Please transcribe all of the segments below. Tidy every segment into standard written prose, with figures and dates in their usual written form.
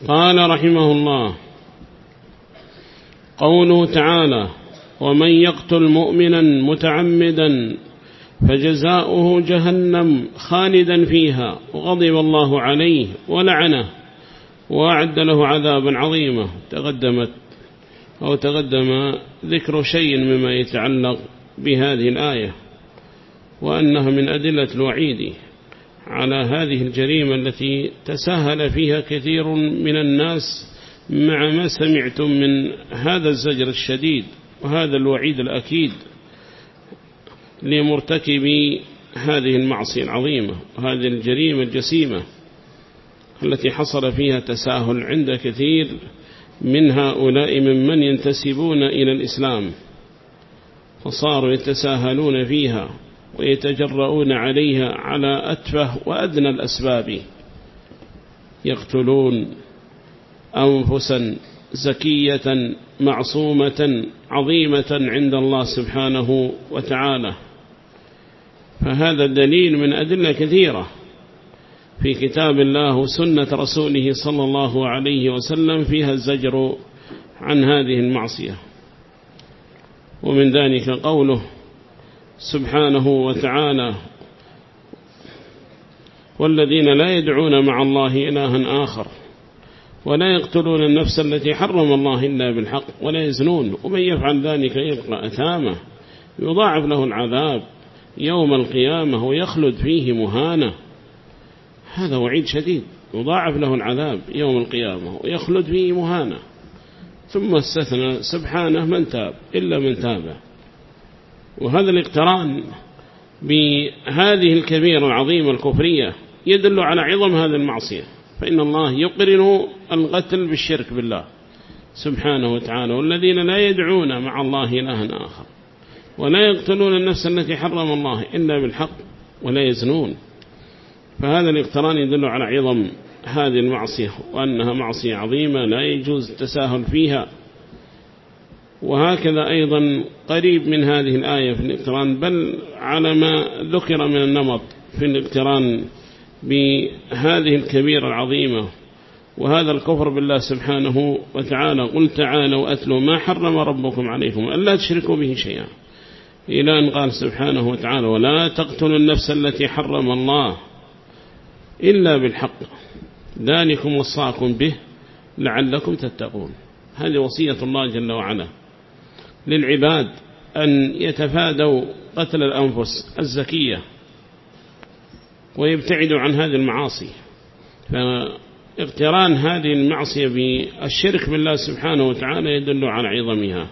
قال رحمه الله: قوله تعالى: ومن يقتل مؤمنا متعمدا فجزاؤه جهنم خالدا فيها وغضب الله عليه ولعنه وأعد له عذابا عظيما. تقدم ذكر شيء مما يتعلق بهذه الآية، وأنها من أدلة الوعيد على هذه الجريمة التي تساهل فيها كثير من الناس مع ما سمعتم من هذا الزجر الشديد وهذا الوعيد الأكيد لمرتكبي هذه المعصية العظيمة وهذه الجريمة الجسيمة التي حصل فيها تساهل عند كثير من هؤلاء ممن ينتسبون إلى الإسلام، فصاروا يتساهلون فيها ويتجرؤون عليها على أتفه وأدنى الأسباب، يقتلون أنفسا زكية معصومة عظيمة عند الله سبحانه وتعالى. فهذا الدليل من أدلة كثيرة في كتاب الله وسنة رسوله صلى الله عليه وسلم فيها الزجر عن هذه المعصية. ومن ذلك قوله سبحانه وتعالى: والذين لا يدعون مع الله إلها آخر ولا يقتلون النفس التي حرم الله إلا بالحق ولا يزنون ومن يفعل ذلك يلقى أثاما يضاعف له العذاب يوم القيامة ويخلد فيه مهانا. هذا وعيد شديد، يضاعف له العذاب يوم القيامة ويخلد فيه مهانا. ثم استثنى سبحانه من تاب إلا من تاب. وهذا الاقتران بهذه الكبيرة العظيمة الكفرية يدل على عظم هذه المعصية، فإن الله يقرن القتل بالشرك بالله سبحانه وتعالى: والذين لا يدعون مع الله إلها آخر ولا يقتلون النفس التي حرم الله إلا بالحق ولا يزنون. فهذا الاقتران يدل على عظم هذه المعصية وأنها معصية عظيمة لا يجوز التساهل فيها. وهكذا أيضا قريب من هذه الآية في الاقتران، بل على ما ذكر من النمط في الاقتران بهذه الكبيرة العظيمة وهذا الكفر بالله سبحانه وتعالى: قل تعالوا أتلوا ما حرم ربكم عليكم ألا تشركوا به شيئا، إلى أن قال سبحانه وتعالى: ولا تقتلوا النفس التي حرم الله إلا بالحق ذلكم وصاكم به لعلكم تتقون. هذه وصية الله جل وعلا للعباد أن يتفادوا قتل الأنفس الزكية ويبتعدوا عن هذه المعاصي. فاقتران هذه المعصية بالشرك بالله سبحانه وتعالى يدل على عظمها.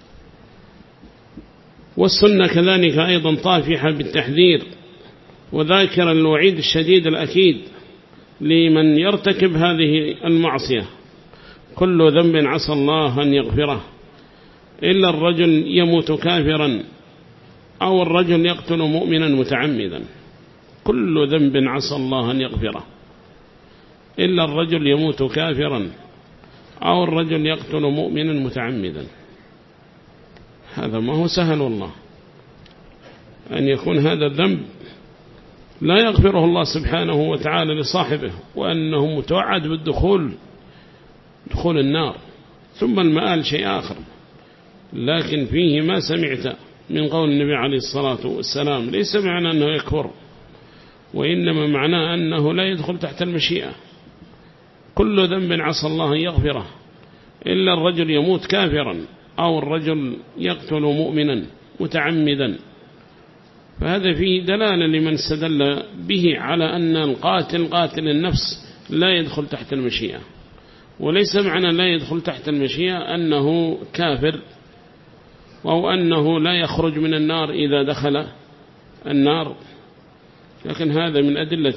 والسنة كذلك أيضا طافحة بالتحذير وذاكر الوعيد الشديد الأكيد لمن يرتكب هذه المعصية: كل ذنب عسى الله أن يغفره إلا الرجل يموت كافرا أو الرجل يقتل مؤمنا متعمدا. كل ذنب عسى الله أن يغفره إلا الرجل يموت كافرا أو الرجل يقتل مؤمنا متعمدا. هذا ما هو سهل والله أن يكون هذا الذنب لا يغفره الله سبحانه وتعالى لصاحبه، وأنه متوعد بالدخول النار، ثم المآل شيء آخر. لكن فيه ما سمعت من قول النبي عليه الصلاة والسلام ليس معنى أنه يكفر، وإنما معناه أنه لا يدخل تحت المشيئة. كل ذنب عسى الله يغفره إلا الرجل يموت كافرا أو الرجل يقتل مؤمنا متعمدا. فهذا فيه دلالة لمن استدل به على أن قاتل النفس لا يدخل تحت المشيئة. وليس معنى لا يدخل تحت المشيئة أنه كافر أو أنه لا يخرج من النار إذا دخل النار، لكن هذا من أدلة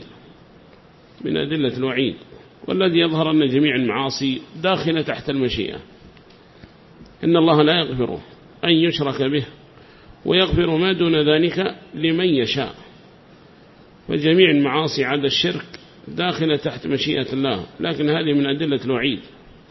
الوعيد. والذي يظهر أن جميع المعاصي داخلة تحت المشيئة. إن الله لا يغفر أن يشرك به ويغفر ما دون ذلك لمن يشاء. فجميع المعاصي عدا الشرك داخلة تحت مشيئة الله، لكن هذه من أدلة الوعيد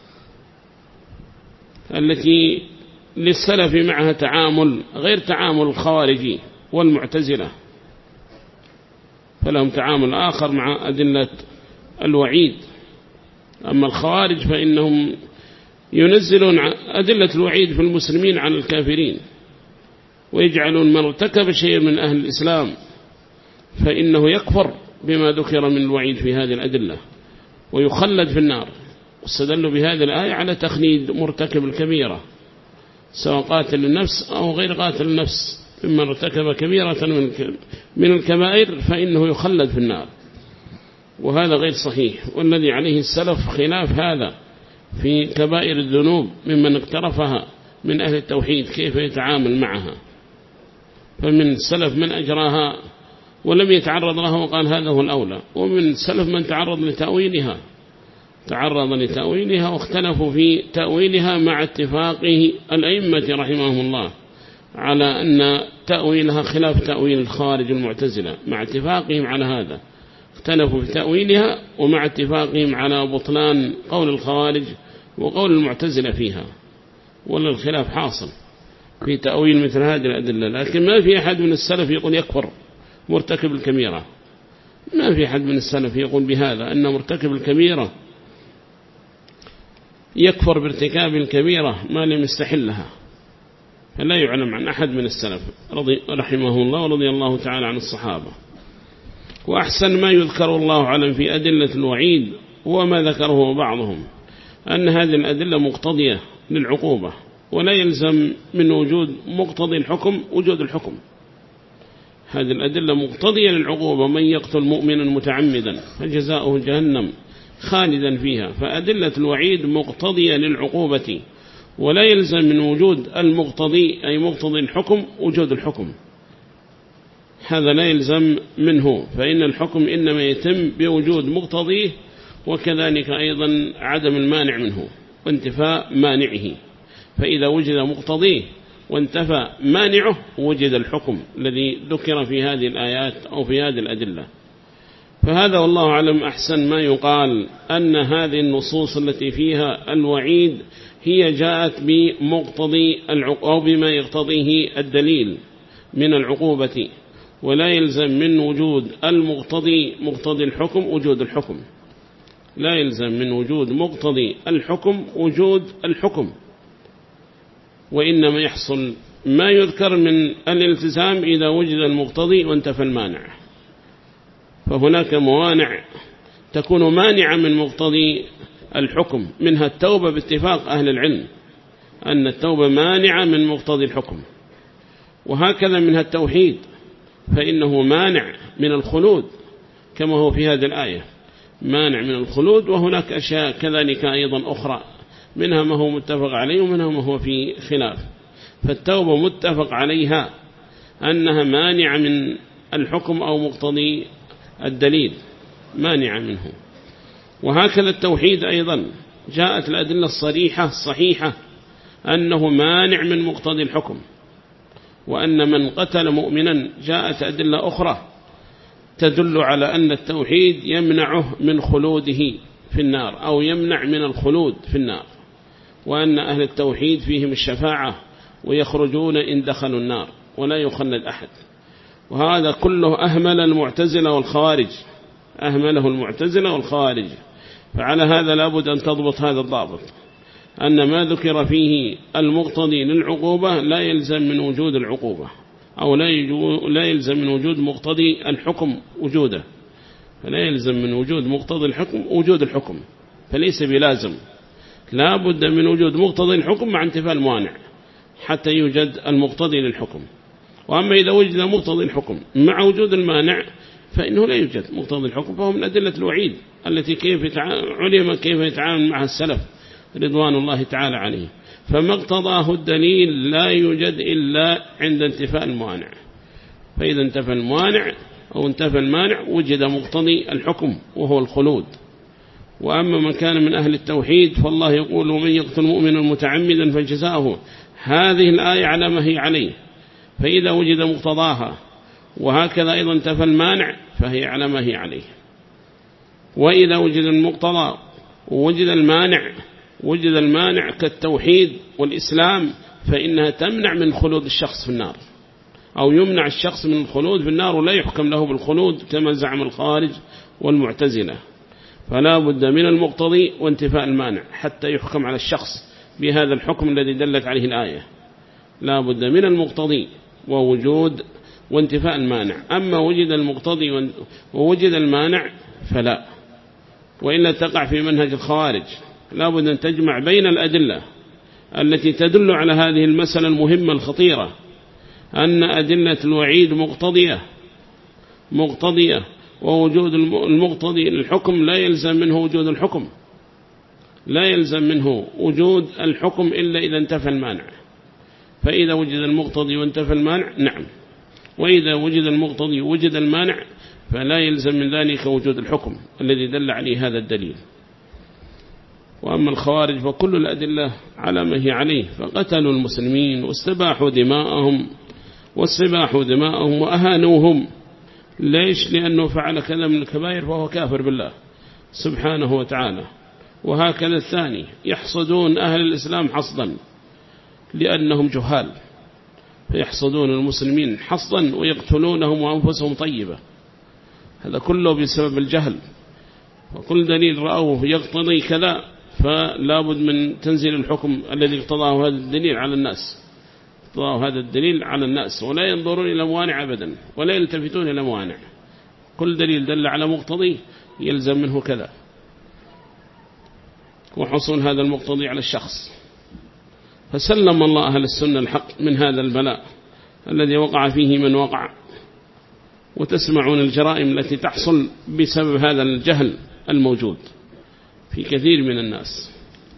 التي للسلف معها تعامل غير تعامل الخوارج والمعتزلة، فلهم تعامل آخر مع أدلة الوعيد. أما الخوارج فإنهم ينزلون أدلة الوعيد في المسلمين عن الكافرين، ويجعلون من ارتكب شيء من أهل الإسلام فإنه يكفر بما ذكر من الوعيد في هذه الأدلة ويخلد في النار. واستدلوا بهذه الآية على تخليد مرتكب الكبيرة سواء قاتل النفس أو غير قاتل النفس، ممن ارتكب كبيرة من الكبائر فإنه يخلد في النار، وهذا غير صحيح. والذي عليه السلف خلاف هذا في كبائر الذنوب ممن اقترفها من أهل التوحيد كيف يتعامل معها. فمن السلف من أجراها ولم يتعرض لها وقال هذا هو الأولى، ومن السلف من تعرض لتأويلها واختلفوا في تأويلها مع اتفاق الأئمة رحمهم الله على أن تأويلها خلاف تأويل الخارج المعتزلة، مع اتفاقهم على هذا اختلفوا في تأويلها ومع اتفاقهم على بطلان قول الخوارج وقول المعتزلة فيها. ولا الخلاف حاصل في تأويل مثل هذه الأدلة، لكن ما في أحد من السلف يقول يكفر مرتكب الكبيرة، ما في أحد من السلف يقول بهذا أن مرتكب الكبيرة يكفر بارتكاب الكبيرة ما لم يستحلها، فلا يعلم عن أحد من السلف رحمه الله ورضي الله تعالى عن الصحابة. وأحسن ما يذكر الله علم في أدلة الوعيد وما ذكره بعضهم أن هذه الأدلة مقتضية للعقوبة، ولا يلزم من وجود مقتضي الحكم وجود الحكم. هذه الأدلة مقتضية للعقوبة، من يقتل مؤمنا متعمدا فجزاؤه جهنم خالدا فيها، فأدلة الوعيد مقتضية للعقوبة، ولا يلزم من وجود المقتضي أي مقتضي الحكم وجود الحكم، هذا لا يلزم منه، فإن الحكم إنما يتم بوجود مقتضيه، وكذلك أيضا عدم المانع منه وانتفاء مانعه. فإذا وجد مقتضيه وانتفى مانعه وجد الحكم الذي ذكر في هذه الآيات أو في هذه الأدلة. فهذا والله أعلم أحسن ما يقال أن هذه النصوص التي فيها الوعيد هي جاءت بمقتضي أو بما يقتضيه الدليل من العقوبة، ولا يلزم من وجود المقتضي مقتضي الحكم وجود الحكم، لا يلزم من وجود مقتضي الحكم وجود الحكم، وإنما يحصل ما يذكر من الالتزام إذا وجد المقتضي وانتفى المانع. فهناك موانع تكون مانعة من مقتضي الحكم، منها التوبة باتفاق أهل العلم أن التوبة مانعة من مقتضي الحكم، وهكذا منها التوحيد فإنه مانع من الخلود كما هو في هذه الآية مانع من الخلود. وهناك أشياء كذلك أيضا أخرى منها ما هو متفق عليه ومنها ما هو في خلاف. فالتوبة متفق عليها أنها مانعة من الحكم أو مقتضي الدليل مانعة منه. وهكذا التوحيد أيضا جاءت الأدلة الصريحة الصحيحة أنه مانع من مقتضي الحكم، وأن من قتل مؤمنا جاءت أدلة أخرى تدل على أن التوحيد يمنعه من خلوده في النار أو يمنع من الخلود في النار، وأن أهل التوحيد فيهم الشفاعة ويخرجون إن دخلوا النار ولا يخلد أحد. وهذا كله أهمل المعتزلة والخوارج، أهمله المعتزلة والخوارج. فعلى هذا لابد أن تضبط هذا الضابط، أن ما ذكر فيه المقتضي للعقوبة لا يلزم من وجود العقوبة، أو لا يلزم من وجود مقتضي الحكم وجوده، فلا يلزم من وجود مقتضي الحكم وجود الحكم، فليس بلازم، لا بد من وجود مقتضي الحكم مع انتفاء الموانع حتى يوجد المقتضي للحكم. وأما إذا وجد مقتضي الحكم مع وجود المانع فإنه لا يوجد مقتضي الحكم، فهو من أدلة الوعيد التي علم كيف يتعامل مع السلف رضوان الله تعالى عليه. فما اقتضاه الدليل لا يوجد إلا عند انتفاء الموانع، فإذا انتفى الموانع أو انتفى المانع وجد مقتضي الحكم وهو الخلود. وأما من كان من أهل التوحيد فالله يقول ومن يقتل مؤمنا متعمدا فجزاؤه، هذه الآية على ما هي عليه، فإذا وجد مقتضاها وهكذا أيضا انتفى المانع فهي على ما هي عليه. وإذا وجد المقتضى وجد المانع كالتوحيد والإسلام فإنها تمنع من خلود الشخص في النار، أو يمنع الشخص من الخلود في النار ولا يحكم له بالخلود كما زعم الخارج والمعتزلة. فلا بد من المقتضي وانتفاء المانع حتى يحكم على الشخص بهذا الحكم الذي دلت عليه الآية. لا بد من المقتضي ووجود وانتفاء المانع. أما وجد المقتضي ووجد المانع فلا، وإلا تقع في منهج الخوارج. لا بد أن تجمع بين الأدلة التي تدل على هذه المسألة المهمة الخطيرة، أن أدلة الوعيد مقتضية، ووجود المقتضي للحكم لا يلزم منه وجود الحكم، لا يلزم منه وجود الحكم إلا إذا انتفى المانع. فإذا وجد المقتضي وانتفى المانع نعم، وإذا وجد المقتضي وجد المانع فلا يلزم من ذلك وجود الحكم الذي دل عليه هذا الدليل. وأما الخوارج فكل الأدلة على ما هي عليه، فقتلوا المسلمين واستباحوا دماءهم وأهانوهم. ليش؟ لأنه فعل كذا من الكبائر فهو كافر بالله سبحانه وتعالى. وهكذا الثاني يحصدون أهل الإسلام حصدا لأنهم جهال، فيحصدون المسلمين حصدا ويقتلونهم وأنفسهم طيبة. هذا كله بسبب الجهل، وكل دليل رأوه يقتضي كذا فلا بد من تنزيل الحكم الذي اقتضاه هذا الدليل على الناس، ولا ينظرون إلى موانع أبدا ولا يلتفتون إلى موانع. كل دليل دل على مقتضي يلزم منه كذا، وحصول هذا المقتضي على الشخص. فسلم الله أهل السنة الحق من هذا البلاء الذي وقع فيه من وقع. وتسمعون الجرائم التي تحصل بسبب هذا الجهل الموجود في كثير من الناس.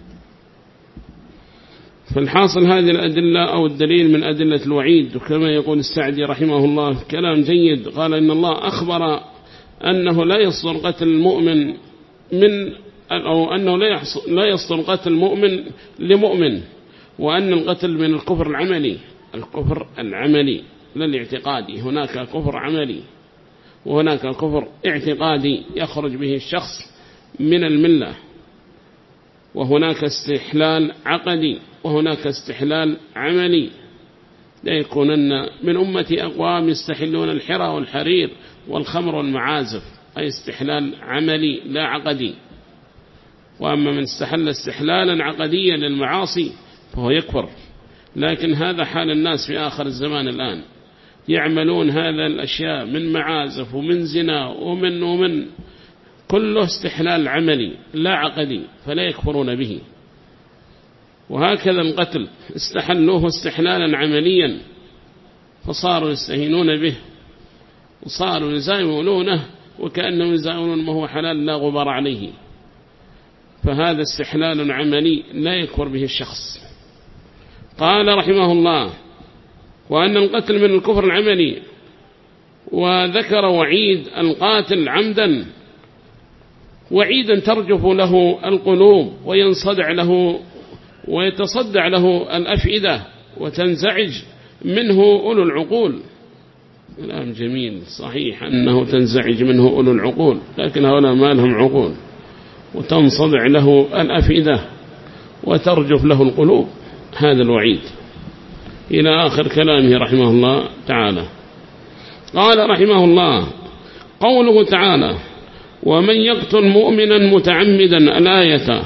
فالحاصل هذه الأدلة أو الدليل من أدلة الوعيد. وكما يقول السعدي رحمه الله كلام جيد، قال إن الله أخبر أنه لا يصدر قتل المؤمن أو أنه لا يصدر قتل المؤمن لمؤمن، وأن القتل من الكفر العملي لا الاعتقادي. هناك كفر عملي وهناك كفر اعتقادي يخرج به الشخص من الملة، وهناك استحلال عقدي وهناك استحلال عملي. لا يكونن من أمتي أقوام يستحلون الحرى والحرير والخمر والمعازف، أي استحلال عملي لا عقدي. وأما من استحل استحلالا عقديا للمعاصي فهو يكفر. لكن هذا حال الناس في آخر الزمان الآن، يعملون هذا الأشياء من معازف ومن زنا ومن كله استحلال عملي لا عقدي، فلا يكفرون به. وهكذا القتل استحلوه استحلالا عمليا فصاروا يستهينون به وصاروا يزاولونه وكأنهم يزاولون ما هو حلال لا غبار عليه. فهذا استحلال عملي لا يكفر به الشخص. قال رحمه الله وأن القتل من الكفر العملي. وذكر وعيد القاتل عمدا وعيدا ترجف له القلوب وينصدع له ويتصدع له الأفئدة وتنزعج منه أولو العقول. كلام جميل صحيح أنه تنزعج منه أولو العقول، لكن هؤلاء ما لهم عقول، وتنصدع له الأفئدة وترجف له القلوب. هذا الوعيد إلى آخر كلامه رحمه الله تعالى. قال رحمه الله قوله تعالى ومن يقتل مؤمنا متعمدا، الآية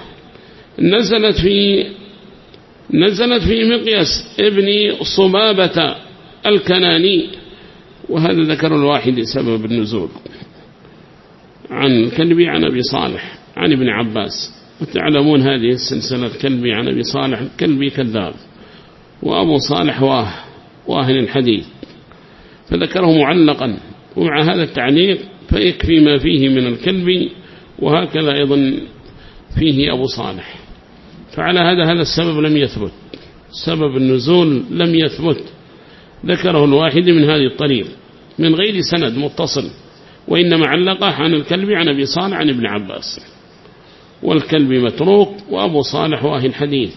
نزلت في مقياس ابن صبابة الكناني. وهذا ذكر الواحد سبب النزول عن الكلبي عن أبي صالح عن ابن عباس. وتعلمون هذه السلسلة الكلبي عن أبي صالح، الكلبي كذاب وأبو صالح واهن الحديث، فذكره معلقا. ومع هذا التعليق فيكفي ما فيه من الكلبي، وهكذا أيضا فيه أبو صالح. فعلى هذا السبب لم يثبت، سبب النزول لم يثبت. ذكره الواحد من هذه الطريق من غير سند متصل، وإنما علقه عن الكلبي عن أبي صالح عن ابن عباس، والكلبي متروك وأبو صالح واهن الحديث.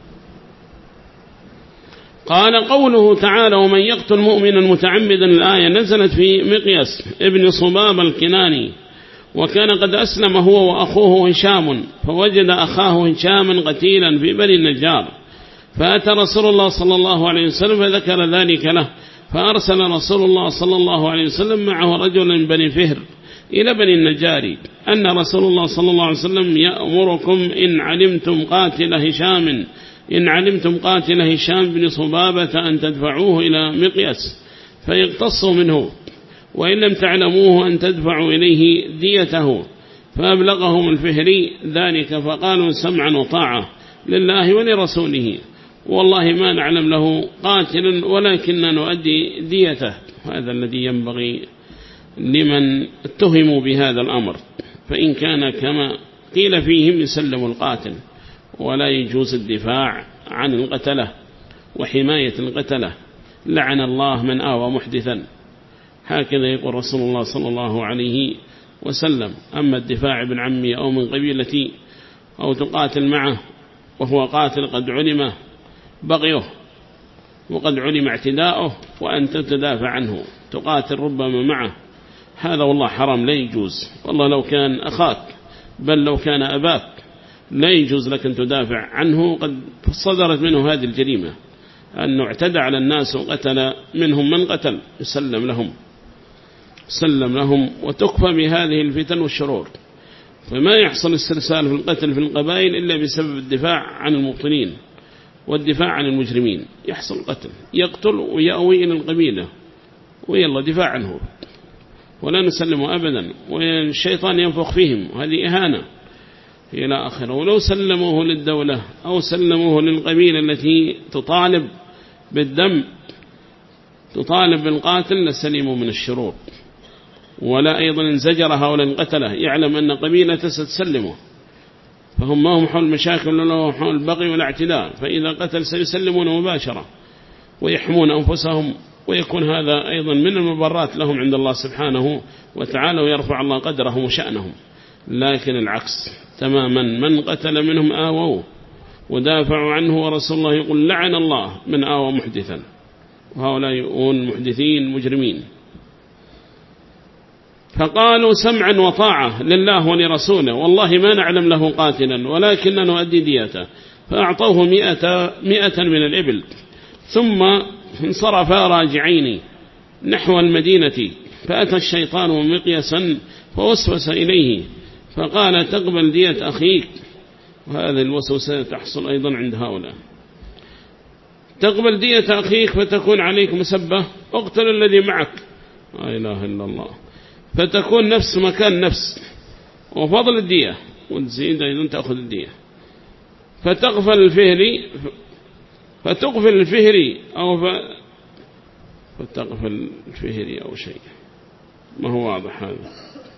قال قوله تعالى ومن يقتل مؤمنا متعمدا، الآية نزلت في مقياس ابن صباب الكناني، وكان قد أسلم هو وأخوه هشام، فوجد أخاه هشاما قتيلا في بني النجار، فأتى رسول الله صلى الله عليه وسلم فذكر ذلك له، فأرسل رسول الله صلى الله عليه وسلم معه رجلا من بني فهر إلى بني النجار أن رسول الله صلى الله عليه وسلم يأمركم إن علمتم قاتل هشام بن صبابة أن تدفعوه إلى مقياس فيقتصوا منه، وإن لم تعلموه أن تدفعوا إليه ديته. فأبلغهم الفهري ذلك فقالوا سمعا وطاعة لله ولرسوله، والله ما نعلم له قاتلا ولكننا نؤدي ديته. هذا الذي ينبغي لمن اتهموا بهذا الأمر، فإن كان كما قيل فيهم يسلم القاتل، ولا يجوز الدفاع عن القتلة وحماية القتلة. لعن الله من آوى محدثا، هكذا يقول رسول الله صلى الله عليه وسلم. أما الدفاع ابن عمي أو من قبيلتي أو تقاتل معه وهو قاتل قد علم بغيه وقد علم اعتداؤه وأنت تدافع عنه تقاتل ربما معه، هذا والله حرام لا يجوز. والله لو كان أخاك بل لو كان أباك لا يجوز لك أن تدافع عنه، قد صدرت منه هذه الجريمة أنه اعتدى على الناس وقتل منهم من قتل، يسلم لهم وتكفى بهذه الفتن والشرور. فما يحصل استرسال في القتل في القبائل إلا بسبب الدفاع عن المبطلين والدفاع عن المجرمين. يحصل قتل يقتل ويأوي إلى القبيلة ويلا دفاع عنه ولا نسلمه أبدا، والشيطان ينفخ فيهم، وهذه إهانة إلى آخره. ولو سلموه للدولة أو سلموه للقبيلة التي تطالب بالدم تطالب بالقاتل لسلموا من الشرور، ولا أيضا انزجر هؤلاء القتلة يعلم أن قبيلة ستسلمه، فهم ما هم حول مشاكل ولا حول البغي ولا اعتداء، فإذا قتل سيسلمون مباشرة ويحمون أنفسهم، ويكون هذا أيضا من المبرات لهم عند الله سبحانه وتعالى، ويرفع الله قدرهم وشأنهم. لكن العكس تماما، من قتل منهم آووا ودافعوا عنه، ورسول الله يقول لعن الله من آوى محدثا، وهؤلاء يؤون محدثين مجرمين. فقالوا سمعا وطاعة لله ولرسوله، والله ما نعلم له قاتلا ولكننا نؤدي ديته. فأعطوه 100 من الإبل، ثم انصرفا راجعين نحو المدينة. فأتى الشيطان مقياسا فوسوس إليه فقال تقبل دية أخيك، وهذه الوسوسة تحصل أيضا عند هؤلاء. تقبل دية أخيك فتكون عليك مسبة، اقتل الذي معك، لا إله إلا الله، فتكون نفس مكان نفس، وفضل الدية وتزيد أيضا تأخذ الدية. فتقفل الفهري فتقفل الفهري أو شيء، ما هو واضح هذا.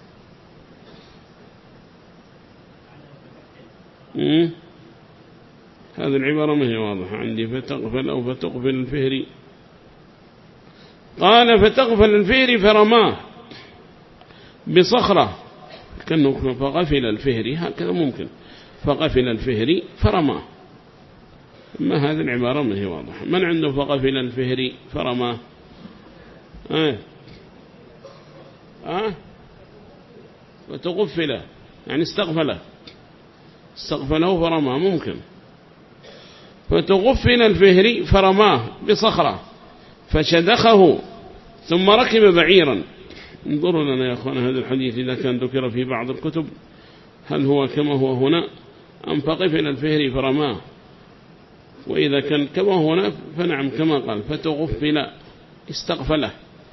هذه العبارة ما هي واضحة عندي. فتقفل أو فتقفل الفهري. قال فتقفل الفهري فرماه بصخرة، كأنه فقفل الفهري هكذا ممكن، فقفل الفهري فرماه. ما هذه العبارة ما هي واضحة. من عنده فقفل الفهري فرماه؟ وتقفله يعني استقفله فرماه ممكن. فتقفل الفهري فرماه بصخرة فشدخه ثم ركب بعيرا. انظروا لنا يا أخوانا هذا الحديث إذا كان ذكر في بعض الكتب هل هو كما هو هنا أم فقفل الفهري فرماه، وإذا كان كما هو هنا فنعم كما قال فتغفل استغفله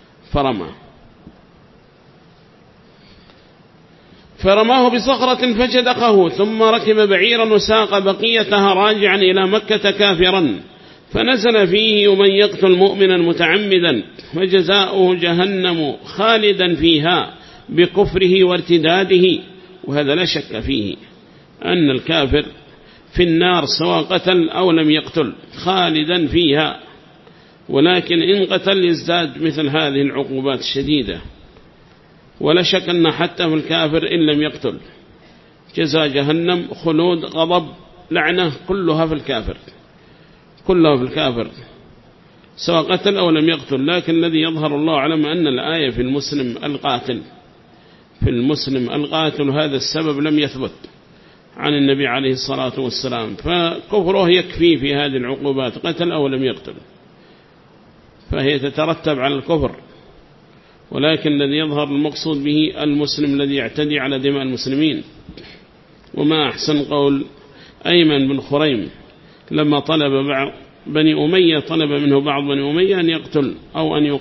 فرماه بصخرة فشدقه ثم ركب بعيرا وساق بقيتها راجعا إلى مكة كافرا، فنزل فيه ومن يقتل مؤمنا متعمدا فجزاؤه جهنم خالدا فيها بكفره وارتداده. وهذا لا شك فيه أن الكافر في النار سواء قتل أو لم يقتل خالدا فيها، ولكن إن قتل يزداد مثل هذه العقوبات الشديدة. ولا شك أن حتى في الكافر إن لم يقتل جزاء جهنم خلود غضب لعنة كلها في الكافر سواء قتل أو لم يقتل. لكن الذي يظهر الله أعلم أن الآية في المسلم القاتل هذا السبب لم يثبت عن النبي عليه الصلاة والسلام، فكفره يكفي في هذه العقوبات قتل أو لم يقتل، فهي تترتب على الكفر. ولكن الذي يظهر المقصود به المسلم الذي يعتدي على دماء المسلمين. وما أحسن قول أيمن بن خريم لما طلب بني أمية، طلب منه بعض بني أمية أن يقتل أو أن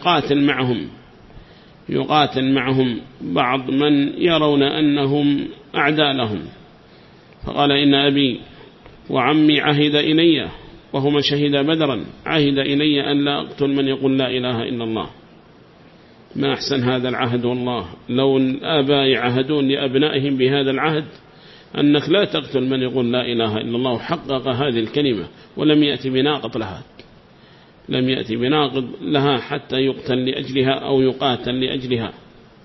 يقاتل معهم بعض من يرون أنهم أعداء لهم، فقال إن أبي وعمي عهد إلي وهما شهد بدرا، عهد إلي أن لا أقتل من يقول لا إله إلا الله. ما أحسن هذا العهد والله، لو الآباء يعهدون لأبنائهم بهذا العهد أنك لا تقتل من يقول لا إله إلا الله، وحقق هذه الكلمة ولم يأتي بناقض لها، لم يأتي بناقض لها حتى يقتل لأجلها أو يقاتل لأجلها،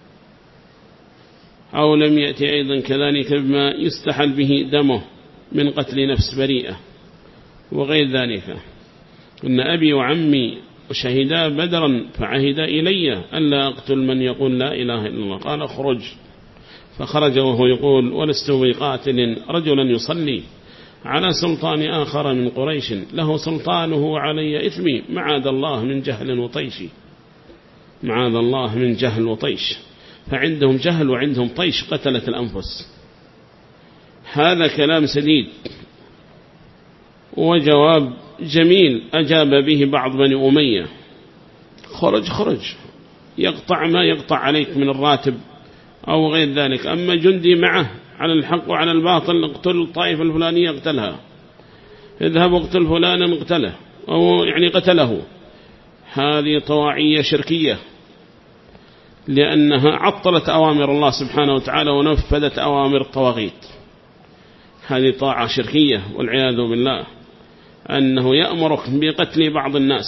أو لم يأتي أيضا كذلك بما يستحل به دمه من قتل نفس بريئة وغير ذلك. إن أبي وعمي وشهدا بدرا فعهد إلي ألا أقتل من يقول لا إله إلا الله. قال اخرج، فخرج وهو يقول ولست بقاتل رجلا يصلي على سلطان آخر من قريش له سلطانه علي إثمي، معاذ الله من جهل وطيش، معاذ الله من جهل وطيش. فعندهم جهل وعندهم طيش، قتلت الأنفس. هذا كلام سديد وجواب جميل أجاب به بعض بني أمية. خرج يقطع ما يقطع عليك من الراتب أو غير ذلك، أما جندي معه على الحق وعلى الباطل اقتل الطائفة الفلانية اقتلها، اذهب اقتل فلانا اقتله أو يعني قتله. هذه طواعية شركية، لأنها عطلت أوامر الله سبحانه وتعالى ونفذت أوامر الطواغيت. هذه طاعة شركية والعياذ بالله، أنه يأمرك بقتل بعض الناس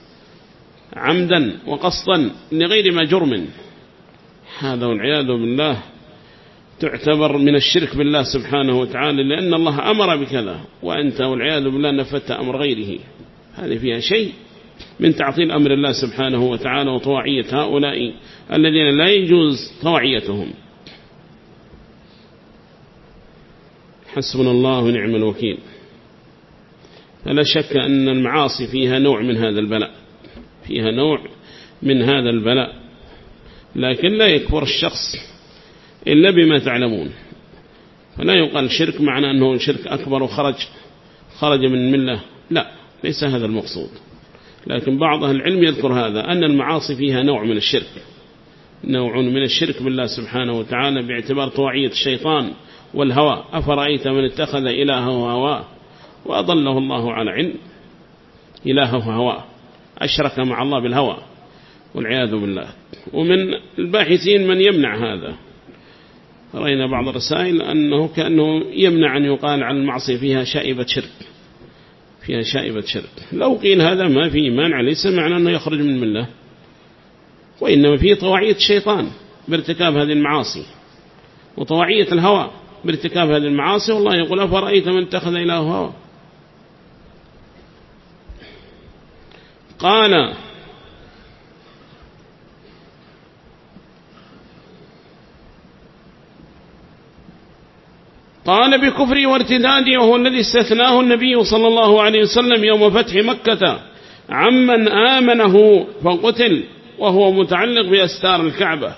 عمدا وقصدا لغير ما جرم، هذا والعياذ بالله تعتبر من الشرك بالله سبحانه وتعالى، لأن الله أمر بكذا وأنت والعياذ بالله نفذت أمر غيره. هذه فيها شيء من تعطيل أمر الله سبحانه وتعالى وطواعية هؤلاء الذين لا يجوز طواعيتهم. حسبنا الله ونعم الوكيل. فلا شك أن المعاصي فيها نوع من هذا البلاء، فيها نوع من هذا البلاء، لكن لا يكفر الشخص إلا بما تعلمون. فلا يقال شرك معنى أنه شرك أكبر وخرج من الملة، لا، ليس هذا المقصود. لكن بعض أهل العلم يذكر هذا، أن المعاصي فيها نوع من الشرك، نوع من الشرك بالله سبحانه وتعالى باعتبار طواعية الشيطان والهوى. أفرأيت من اتخذ إلهه هواه وأضله الله على علم، إلهه هواه، أشرك مع الله بالهوى والعياذ بالله. ومن الباحثين من يمنع هذا، رأينا بعض الرسائل أنه كأنه يمنع أن يقال عن المعصية فيها شائبة شرك، فيها شائبة شرك. لو قيل هذا ما فيه مانع، ليس معنى أنه يخرج من الملة، وإنما فيه طواعية الشيطان بارتكاب هذه المعاصي وطواعية الهوى بارتكاب هذه المعاصي. والله يقول أفرأيت من اتخذ إلهه هواه. قال بكفري وارتدادي، وهو الذي استثناه النبي صلى الله عليه وسلم يوم فتح مكة عمن آمنه فقتل، وهو متعلق بأستار الكعبة.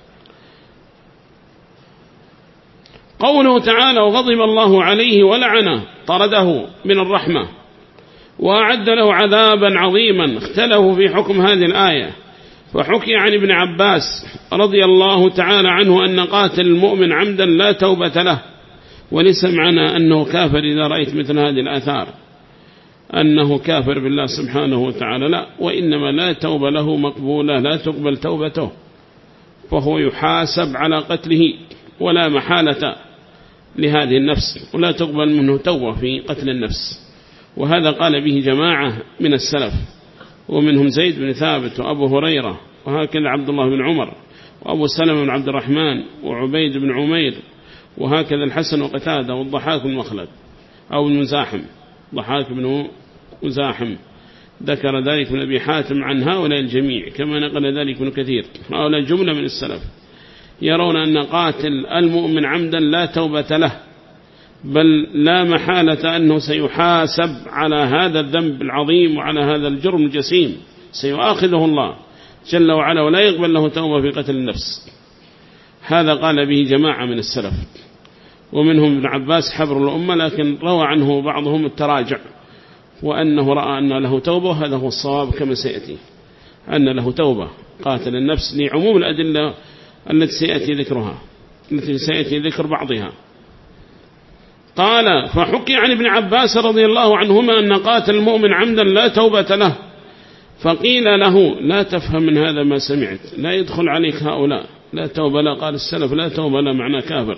قوله تعالى وغضب الله عليه ولعنه، طرده من الرحمة وأعد له عذابا عظيما. اختلفوا في حكم هذه الآية، فحكي عن ابن عباس رضي الله تعالى عنه أن قاتل المؤمن عمدا لا توبة له، وليس معنى أنه كافر إذا رأيت مثل هذه الآثار أنه كافر بالله سبحانه وتعالى، لا، وإنما لا توبة له مقبولة، لا تقبل توبته، فهو يحاسب على قتله ولا محالة لهذه النفس، ولا تقبل منه توبة في قتل النفس. وهذا قال به جماعة من السلف، ومنهم زيد بن ثابت وأبو هريرة، وهكذا عبد الله بن عمر وأبو سلمة بن عبد الرحمن وعبيد بن عمير، وهكذا الحسن وقتادة والضحاك بن مخلد أو المزاحم، ضحاك بن مزاحم ذكر ذلك من أبي حاتم عن هؤلاء الجميع، كما نقل ذلك ابن كثير. هؤلاء جملة من السلف يرون أن قاتل المؤمن عمدا لا توبة له، بل لا محالة أنه سيحاسب على هذا الذنب العظيم وعلى هذا الجرم الجسيم، سيؤاخذه الله جل وعلا ولا يقبل له توبة في قتل النفس. هذا قال به جماعة من السلف، ومنهم ابن عباس حبر الأمة، لكن روى عنه بعضهم التراجع وأنه رأى أن له توبة، وهذا هو الصواب كما سيأتي أن له توبة قاتل النفس لعموم الأدلة التي سيأتي ذكر بعضها. قال فحكي عن ابن عباس رضي الله عنهما أن قاتل المؤمن عمدا لا توبة له، فقيل له لا تفهم من هذا ما سمعت، لا يدخل عليك هؤلاء، لا توبة لا، قال السلف لا توبة لا معنى كافر،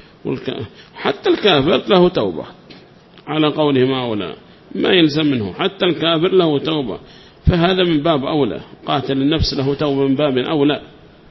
حتى الكافر له توبة على قولهم هؤلاء، ما يلزم منه، حتى الكافر له توبة، فهذا من باب أولى، قاتل النفس له توبة من باب أولى.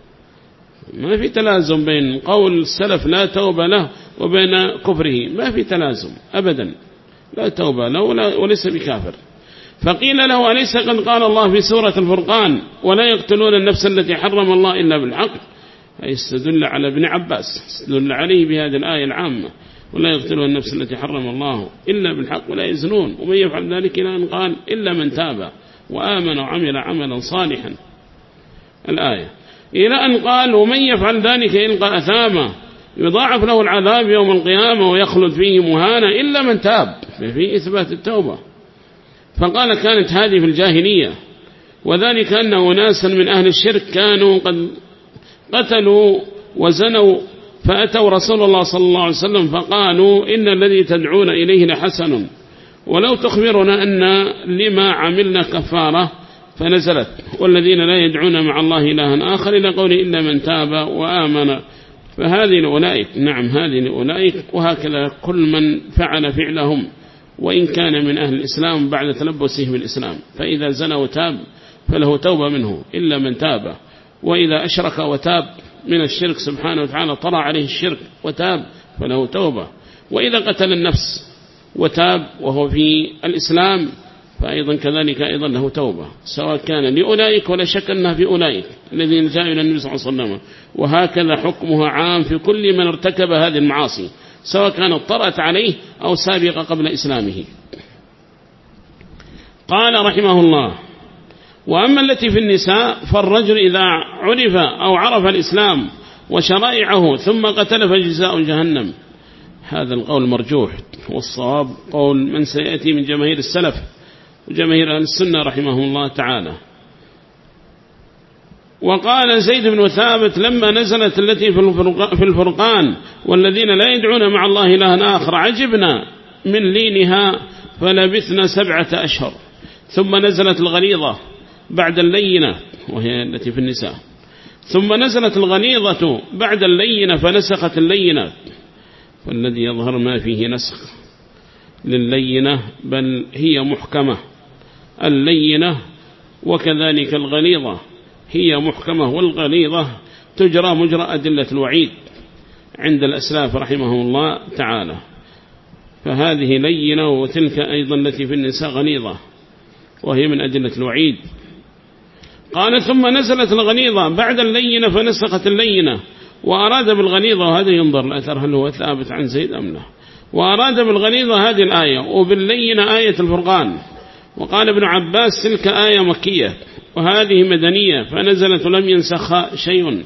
ما في تلازم بين قول السلف لا توبة له وبين كفره، ما في تلازم أبدا، لا توبة له وليس بكافر. فقيل له أليس قد قال الله في سورة الفرقان ولا يقتلون النفس التي حرم الله إلا بالحق، يستدل على ابن عباس، يستدل عليه بهذه الآية العامة، ولا يقتلون النفس التي حرم الله إلا بالحق ولا يزنون، ومن يفعل ذلك إلى أن قال إلا من تاب وآمن وعمل عملا صالحا، الآية إلى أن قال ومن يفعل ذلك يلقى أثاما يضاعف له العذاب يوم القيامة ويخلد فيه مهانا إلا من تاب، في إثبات التوبة. فقال كانت هذه في الجاهلية، وذلك أن أناسا من أهل الشرك كانوا قد قتلوا وزنوا، فأتوا رسول الله صلى الله عليه وسلم فقالوا إن الذي تدعون إليه لحسن، ولو تخبرنا أن لما عملنا كفارة، فنزلت والذين لا يدعون مع الله إلها آخر إلى قول إلا من تاب وآمن. فهذه لأولئك، نعم هذه لأولئك، وهكذا كل من فعل فعلهم وإن كان من أهل الإسلام بعد تلبسه بالإسلام، فإذا زنى وتاب فله توبة منه إلا من تاب، وإذا أشرك وتاب من الشرك سبحانه وتعالى طرى عليه الشرك وتاب فله توبة، وإذا قتل النفس وتاب وهو في الإسلام فأيضا كذلك أيضا له توبة، سواء كان لأولئك ولا شك أنها في أولئك الذين جاءوا إلى النبي صلى الله عليه وسلم. وهكذا حكمها عام في كل من ارتكب هذه المعاصي، سواء كانت طرأت عليه أو سابقة قبل إسلامه. قال رحمه الله وأما التي في النساء فالرجل إذا عرف أو عرف الإسلام وشرائعه ثم قتل فجزاء جهنم. هذا القول مرجوح، والصواب قول من سيأتي من جماهير السلف وجماهير أهل السنة رحمه الله تعالى. وقال زيد بن ثابت لما نزلت التي في الفرقان والذين لا يدعون مع الله إلها آخر عجبنا من لينها فلبثنا 7 أشهر، ثم نزلت الغليظة بعد اللينة وهي التي في النساء، ثم نزلت الغليظة بعد اللينة فنسخت اللينة، فالذي يظهر ما فيه نسخ لللينة بل هي محكمة اللينة، وكذلك الغليظة هي محكمة، والغليظة تجرى مجرى أدلة الوعيد عند الأسلاف رحمه الله تعالى، فهذه لينة وتلك أيضا التي في النساء غليظة وهي من أدلة الوعيد. قال ثم نزلت الغليظة بعد اللينة فنسخت اللينة، وأراد بالغليظة، وهذا ينظر الأثر هل هو ثابت عن زيد أم لا، وأراد بالغليظة هذه الآية، وباللينة آية الفرقان. وقال ابن عباس تلك آية مكية وهذه مدنية فنزلت ولم ينسخ شيء.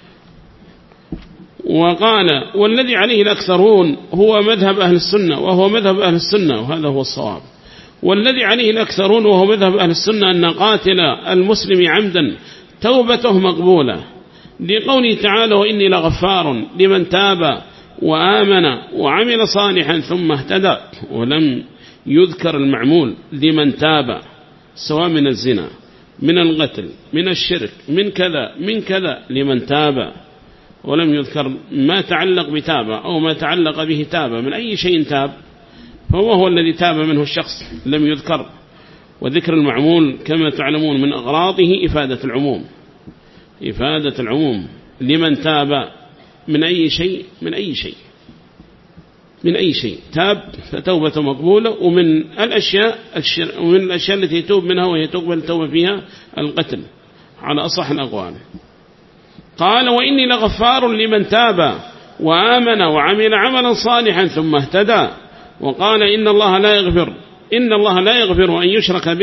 وقال والذي عليه الأكثرون هو مذهب أهل السنة، وهو مذهب أهل السنة وهذا هو الصواب، والذي عليه الأكثرون وهو مذهب أهل السنة أن قاتل المسلم عمدا توبته مقبولة، لقوله تعالى وإني لغفار لمن تاب وآمن وعمل صالحا ثم اهتدى، ولم يذكر المعمول لمن تاب، سواء من الزنا من القتل من الشرك من كذا من كذا، لمن تاب، ولم يذكر ما تعلق بتاب أو ما تعلق به تاب، من أي شيء تاب فهو الذي تاب منه الشخص لم يذكر. وذكر المعمول كما تعلمون من أغراضه إفادة العموم، إفادة العموم، لمن تاب من أي شيء من أي شيء من أي شيء تاب فتوبة مقبولة. ومن الأشياء التي يتوب منها وهي تقبل توبة فيها القتل على أصح الأقوال. قال وإني لغفار لمن تاب وآمن وعمل عملا صالحا ثم اهتدى. وقال إن الله لا يغفر أن يشرك به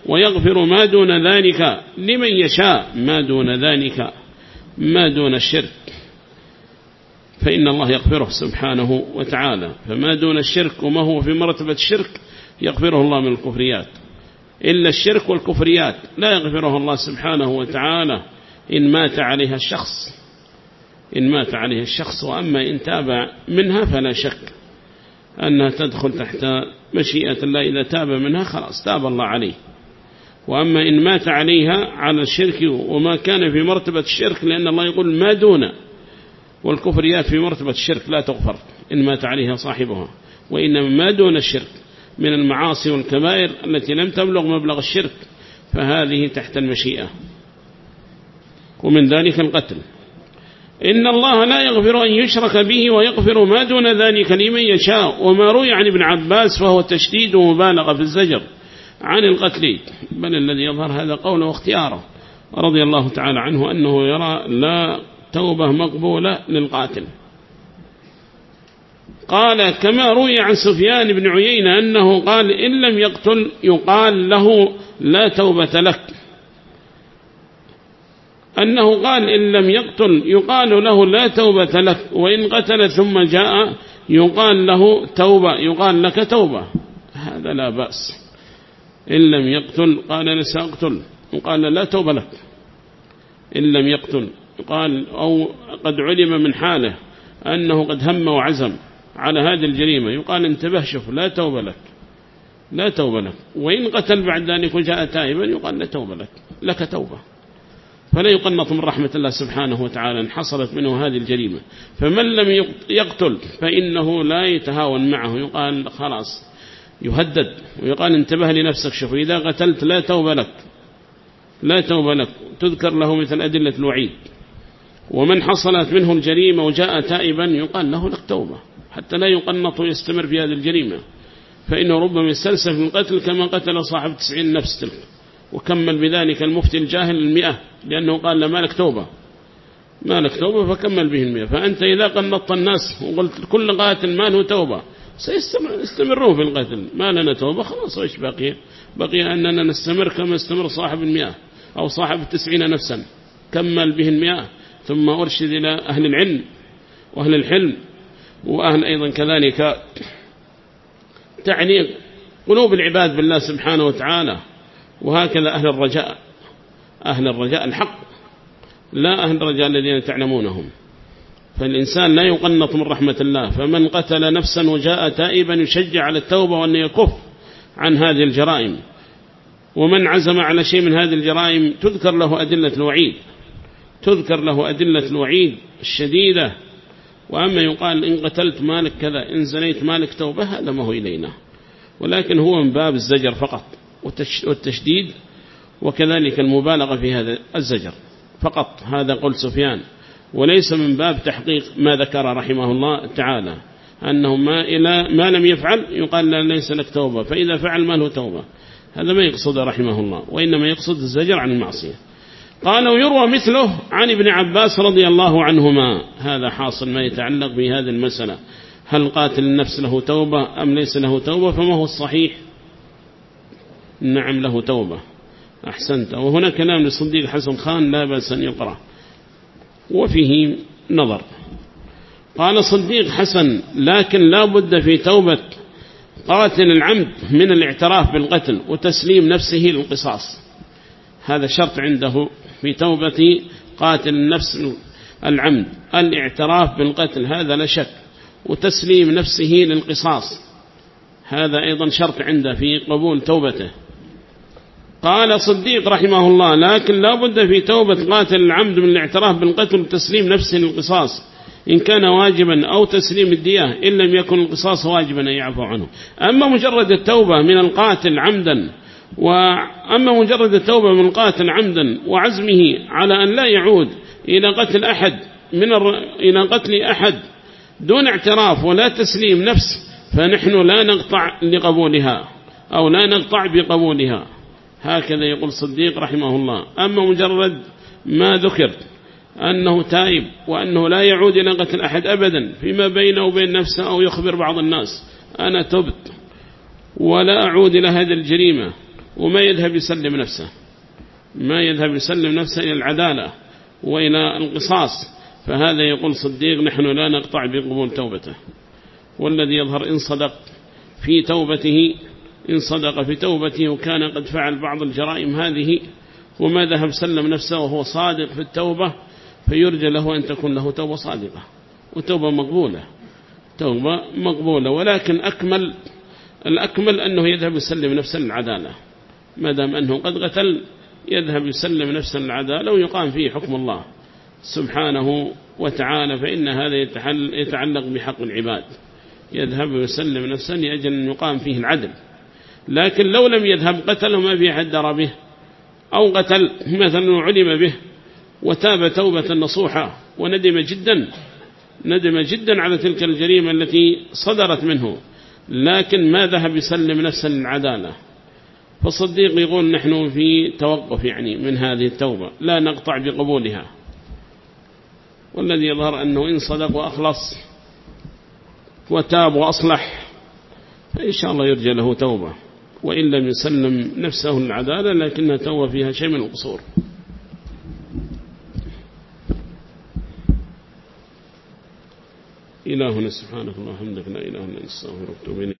ويغفر ما دون ذلك لمن يشاء، ما دون ذلك ما دون الشرك فإن الله يغفره سبحانه وتعالى. فما دون الشرك وما هو في مرتبة الشرك يغفره الله من الكفريات، إلا الشرك والكفريات لا يغفره الله سبحانه وتعالى إن مات عليها الشخص، إن مات عليها الشخص. وأما إن تاب منها فلا شك أنها تدخل تحت مشيئة الله، إذا تاب منها خلاص تاب الله عليه. وأما إن مات عليها على الشرك وما كان في مرتبة الشرك، لأن الله يقول ما دون، والكفريات في مرتبة الشرك لا تغفر إن مات عليها صاحبها، وإنما ما دون الشرك من المعاصي والكبائر التي لم تبلغ مبلغ الشرك فهذه تحت المشيئة، ومن ذلك القتل. إن الله لا يغفر أن يشرك به ويغفر ما دون ذلك لمن يشاء. وما روي عن ابن عباس فهو تشديد ومبالغة في الزجر عن القتل، بل الذي يظهر هذا قوله واختياره رضي الله تعالى عنه أنه يرى لا توبة مقبولة للقاتل. قال كما روي عن سفيان بن عيينة أنه قال إن لم يقتل يقال له لا توبة لك، أنه قال إن لم يقتل يقال له لا توبة لك، وإن قتل ثم جاء يقال له توبة، يقال لك توبة، هذا لا بأس. إن لم يقتل قال أنا سأقتل يقال لا توبة لك، إن لم يقتل قال أو قد علم من حاله أنه قد هم وعزم على هذه الجريمة يقال انتبه شوف لا توبة لك، لا توبة لك. وإن قتل بعد ذلك وجاء تائبا يقال لا توبة لك، لك توبة. فلا يقنط من رحمة الله سبحانه وتعالى إن حصلت منه هذه الجريمة. فمن لم يقتل فإنه لا يتهاون معه، يقال خلاص يهدد ويقال انتبه لنفسك شوف إذا قتلت لا توبة لك، لا توبة لك، تذكر له مثل أدلة الوعيد. ومن حصلت منه الجريمة وجاء تائبا يقال له لك توبة، حتى لا يقنط ويستمر في هذه الجريمة، فإنه ربما يستلسف من قتل كما قتل صاحب 90 نفس تلك، وكمل بذلك المفتي الجاهل 100 لأنه قال له ما لك توبة، ما لك توبة فكمل به 100. فأنت إذا قنطت الناس وقلت كل قاتل ما له توبة سيستمرون في القتل، ما لنا توبة خلاص، وإيش بقي أننا نستمر كما استمر صاحب 100 أو صاحب 90 نفسا، كمل به 100 ثم أرشد إلى أهل العلم وأهل الحلم وأهل أيضا كذلك تعليق قلوب العباد بالله سبحانه وتعالى. وهكذا أهل الرجاء، أهل الرجاء الحق لا أهل الرجاء الذين تعلمونهم. فالإنسان لا يقنط من رحمة الله. فمن قتل نفسا وجاء تائبا يشجع على التوبة وأن يكف عن هذه الجرائم. ومن عزم على شيء من هذه الجرائم تذكر له أدلة الوعيد، تذكر له أدلة الوعيد الشديدة. وأما يقال إن قتلت مالك كذا، إن زنيت مالك توبة، هذا ما هو إلينا، ولكن هو من باب الزجر فقط والتشديد، وكذلك المبالغة في هذا الزجر فقط. هذا قول سفيان، وليس من باب تحقيق ما ذكر رحمه الله تعالى أنه ما لم يفعل يقال لا ليس لك توبة، فإذا فعل ما له توبة، هذا ما يقصد رحمه الله، وإنما يقصد الزجر عن المعصية. قال ويروى مثله عن ابن عباس رضي الله عنهما. هذا حاصل ما يتعلق بهذه المسألة، هل قاتل النفس له توبة أم ليس له توبة؟ فما هو الصحيح؟ نعم له توبة، أحسنت. وهنا كلام للصديق حسن خان لا بأس أن يقرأ وفيه نظر. قال صديق حسن لكن لا بد في توبة قاتل العمد من الاعتراف بالقتل وتسليم نفسه للقصاص، هذا شرط عنده في توبة قاتل النفس العمد، الاعتراف بالقتل هذا لا شك، وتسليم نفسه للقصاص هذا أيضا شرط عنده في قبول توبته. قال صديق رحمه الله لكن لا بد في توبة قاتل العمد من الاعتراف بالقتل وتسليم نفسه للقصاص إن كان واجبا أو تسليم الدية إن لم يكن القصاص واجبا أن يعفو عنه. أما مجرد التوبة من القاتل عمدا وعزمه على أن لا يعود إلى قتل أحد إلى قتل أحد دون اعتراف ولا تسليم نفس، فنحن لا نقطع لقبولها أو لا نقطع بقبولها، هكذا يقول صديق رحمه الله. أما مجرد ما ذكر أنه تائب وأنه لا يعود إلى قتل أحد أبدا فيما بينه وبين نفسه، أو يخبر بعض الناس أنا تبت ولا أعود إلى هذه الجريمة وما يذهب يسلم نفسه، ما يذهب يسلم نفسه إلى العدالة وإلى القصاص، فهذا يقول صديق نحن لا نقطع بقبول توبته. والذي يظهر إن صدق في توبته، إن صدق في توبته وكان قد فعل بعض الجرائم هذه وما ذهب سلم نفسه وهو صادق في التوبة، فيرجى له أن تكون له توبة صادقة وتوبة مقبولة، توبة مقبولة. ولكن الأكمل أنه يذهب يسلم نفسه للعدالة، ما دام أنه قد قتل يذهب يسلم نفسه للعدالة ويقام فيه حكم الله سبحانه وتعالى، فإن هذا يتعلق بحق العباد، يذهب ويسلم نفسه لأجل أن يقام فيه العدل. لكن لو لم يذهب قتل وما في أحد درى به، أو قتل مثلا وعلم به وتاب توبة نصوحة وندم جدا على تلك الجريمة التي صدرت منه، لكن ما ذهب يسلم نفسه للعدالة، فالصديق يقول نحن في توقف يعني من هذه التوبة، لا نقطع بقبولها. والذي يظهر أنه إن صدق وأخلص وتاب وأصلح فإن شاء الله يرجى له توبة، وإن لم يسلم نفسه للعدالة لكنها توبة فيها شيء من القصور. إلهنا سبحانه وتعالى، لا إله إلا أنت، نستغفرك ونتوب إليك.